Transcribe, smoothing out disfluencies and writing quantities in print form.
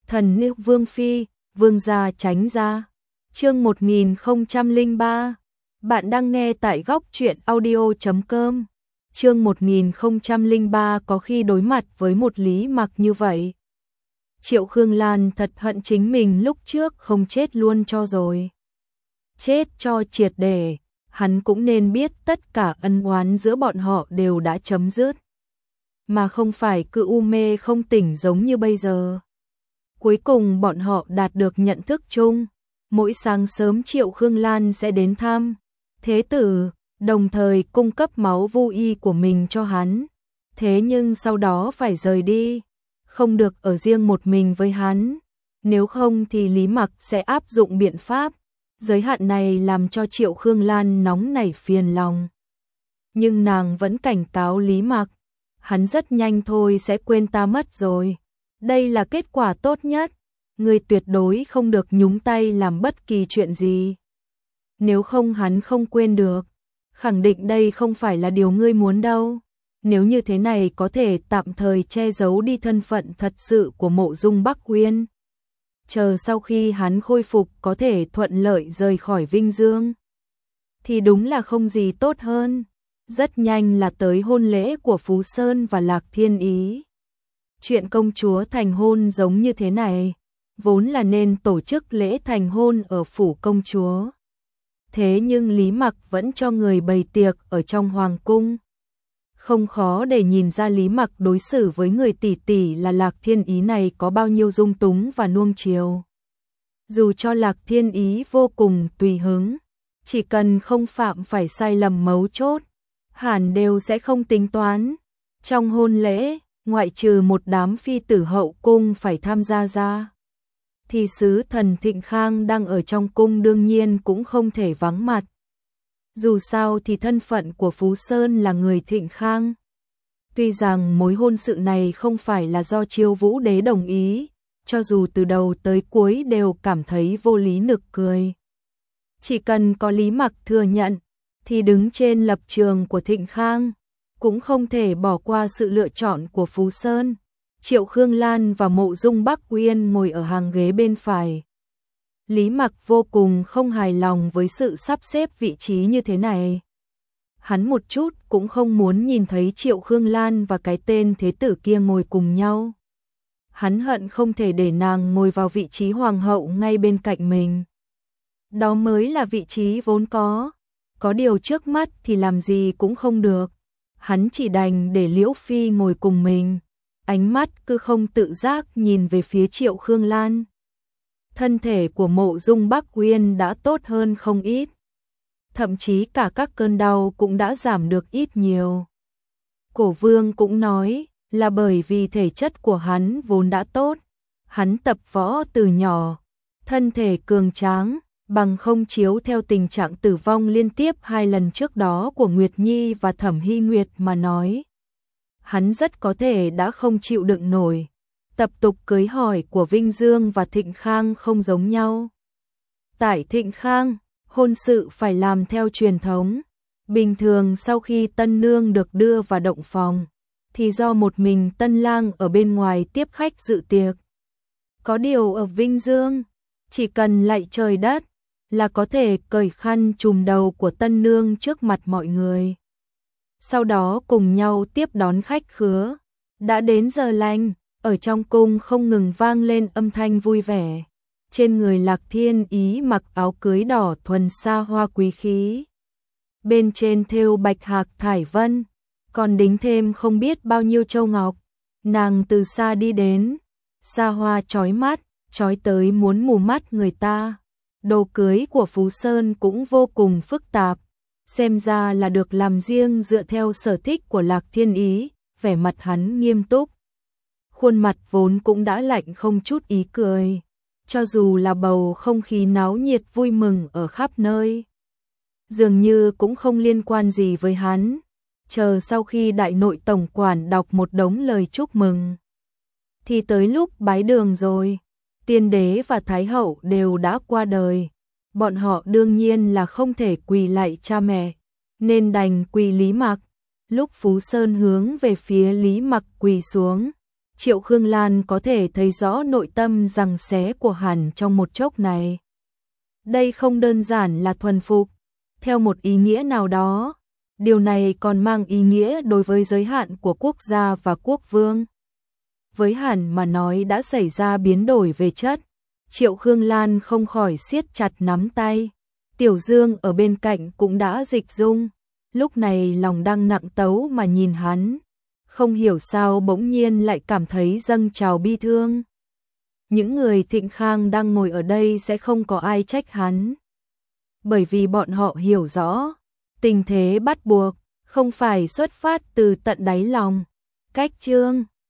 Thần nữ Vương Phi, Vương gia tránh ra. Chương 1003. Bạn đang nghe tại góc truyện audio.com. Chương 1003 có khi đối mặt với một Lý Mặc như vậy. Triệu Khương Lan thật hận chính mình lúc trước không chết luôn cho rồi. Chết cho triệt để, hắn cũng nên biết tất cả ân oán giữa bọn họ đều đã chấm dứt. Mà không phải cứ u mê không tỉnh giống như bây giờ. Cuối cùng bọn họ đạt được nhận thức chung. Mỗi sáng sớm Triệu Khương Lan sẽ đến thăm Thế tử, đồng thời cung cấp máu vô y của mình cho hắn. Thế nhưng sau đó phải rời đi, không được ở riêng một mình với hắn. Nếu không thì Lý Mặc sẽ áp dụng biện pháp. Giới hạn này làm cho Triệu Khương Lan nóng nảy phiền lòng. Nhưng nàng vẫn cảnh cáo Lý Mặc, hắn rất nhanh thôi sẽ quên ta mất rồi. Đây là kết quả tốt nhất, ngươi tuyệt đối không được nhúng tay làm bất kỳ chuyện gì. Nếu không hắn không quên được, khẳng định đây không phải là điều ngươi muốn đâu. Nếu như thế này có thể tạm thời che giấu đi thân phận thật sự của Mộ Dung Bắc Uyên. Chờ sau khi hắn khôi phục có thể thuận lợi rời khỏi Vinh Dương. Thì đúng là không gì tốt hơn. Rất nhanh là tới hôn lễ của Phú Sơn và Lạc Thiên Ý. Chuyện công chúa thành hôn giống như thế này, vốn là nên tổ chức lễ thành hôn ở phủ công chúa. Thế nhưng Lý Mặc vẫn cho người bày tiệc ở trong hoàng cung. Không khó để nhìn ra Lý Mặc đối xử với người tỷ tỷ là Lạc Thiên Ý này có bao nhiêu dung túng và nuông chiều. Dù cho Lạc Thiên Ý vô cùng tùy hứng, chỉ cần không phạm phải sai lầm mấu chốt, hẳn đều sẽ không tính toán. Trong hôn lễ, ngoại trừ một đám phi tử hậu cung phải tham gia ra, thì sứ thần Thịnh Khang đang ở trong cung đương nhiên cũng không thể vắng mặt. Dù sao thì thân phận của Phú Sơn là người Thịnh Khang. Tuy rằng mối hôn sự này không phải là do Chiêu Vũ Đế đồng ý, cho dù từ đầu tới cuối đều cảm thấy vô lý nực cười. Chỉ cần có Lý Mặc thừa nhận, thì đứng trên lập trường của Thịnh Khang, cũng không thể bỏ qua sự lựa chọn của Phú Sơn. Triệu Khương Lan và Mộ Dung Bắc Uyên ngồi ở hàng ghế bên phải. Lý Mặc vô cùng không hài lòng với sự sắp xếp vị trí như thế này. Hắn một chút cũng không muốn nhìn thấy Triệu Khương Lan và cái tên thế tử kia ngồi cùng nhau. Hắn hận không thể để nàng ngồi vào vị trí hoàng hậu ngay bên cạnh mình. Đó mới là vị trí vốn có. Có điều trước mắt thì làm gì cũng không được. Hắn chỉ đành để Liễu Phi ngồi cùng mình. Ánh mắt cứ không tự giác nhìn về phía Triệu Khương Lan. Thân thể của Mộ Dung Bắc Uyên đã tốt hơn không ít. Thậm chí cả các cơn đau cũng đã giảm được ít nhiều. Cổ Vương cũng nói là bởi vì thể chất của hắn vốn đã tốt. Hắn tập võ từ nhỏ, thân thể cường tráng, bằng không chiếu theo tình trạng tử vong liên tiếp 2 lần trước đó của Nguyệt Nhi và Thẩm Hy Nguyệt mà nói. Hắn rất có thể đã không chịu đựng nổi. Tập tục cưới hỏi của Vinh Dương và Thịnh Khang không giống nhau. Tại Thịnh Khang, hôn sự phải làm theo truyền thống. Bình thường sau khi tân nương được đưa vào động phòng, thì do một mình tân lang ở bên ngoài tiếp khách dự tiệc. Có điều ở Vinh Dương, chỉ cần lạy trời đất, là có thể cởi khăn trùm đầu của tân nương trước mặt mọi người. Sau đó cùng nhau tiếp đón khách khứa. Đã đến giờ lành, ở trong cung không ngừng vang lên âm thanh vui vẻ. Trên người Lạc Thiên Ý mặc áo cưới đỏ thuần xa hoa quý khí. Bên trên thêu bạch hạc thải vân, còn đính thêm không biết bao nhiêu châu ngọc. Nàng từ xa đi đến, xa hoa chói mắt, chói tới muốn mù mắt người ta. Đồ cưới của Phú Sơn cũng vô cùng phức tạp. Xem ra là được làm riêng dựa theo sở thích của Lạc Thiên Ý, vẻ mặt hắn nghiêm túc. Khuôn mặt vốn cũng đã lạnh không chút ý cười, cho dù là bầu không khí náo nhiệt vui mừng ở khắp nơi. Dường như cũng không liên quan gì với hắn, chờ sau khi đại nội tổng quản đọc một đống lời chúc mừng. Thì tới lúc bái đường rồi, tiên đế và thái hậu đều đã qua đời. Bọn họ đương nhiên là không thể quỳ lạy cha mẹ, nên đành quỳ Lý Mặc. Lúc Phú Sơn hướng về phía Lý Mặc quỳ xuống, Triệu Khương Lan có thể thấy rõ nội tâm giằng xé của hắn trong một chốc này. Đây không đơn giản là thuần phục, theo một ý nghĩa nào đó, điều này còn mang ý nghĩa đối với giới hạn của quốc gia và quốc vương. Với hắn mà nói đã xảy ra biến đổi về chất, Triệu Khương Lan không khỏi siết chặt nắm tay. Tiểu Dương ở bên cạnh cũng đã dịch dung, lúc này lòng đang nặng tấu mà nhìn hắn, không hiểu sao bỗng nhiên lại cảm thấy dâng trào bi thương. Những người Thịnh Khang đang ngồi ở đây sẽ không có ai trách hắn, bởi vì bọn họ hiểu rõ, tình thế bắt buộc, không phải xuất phát từ tận đáy lòng. Cách chương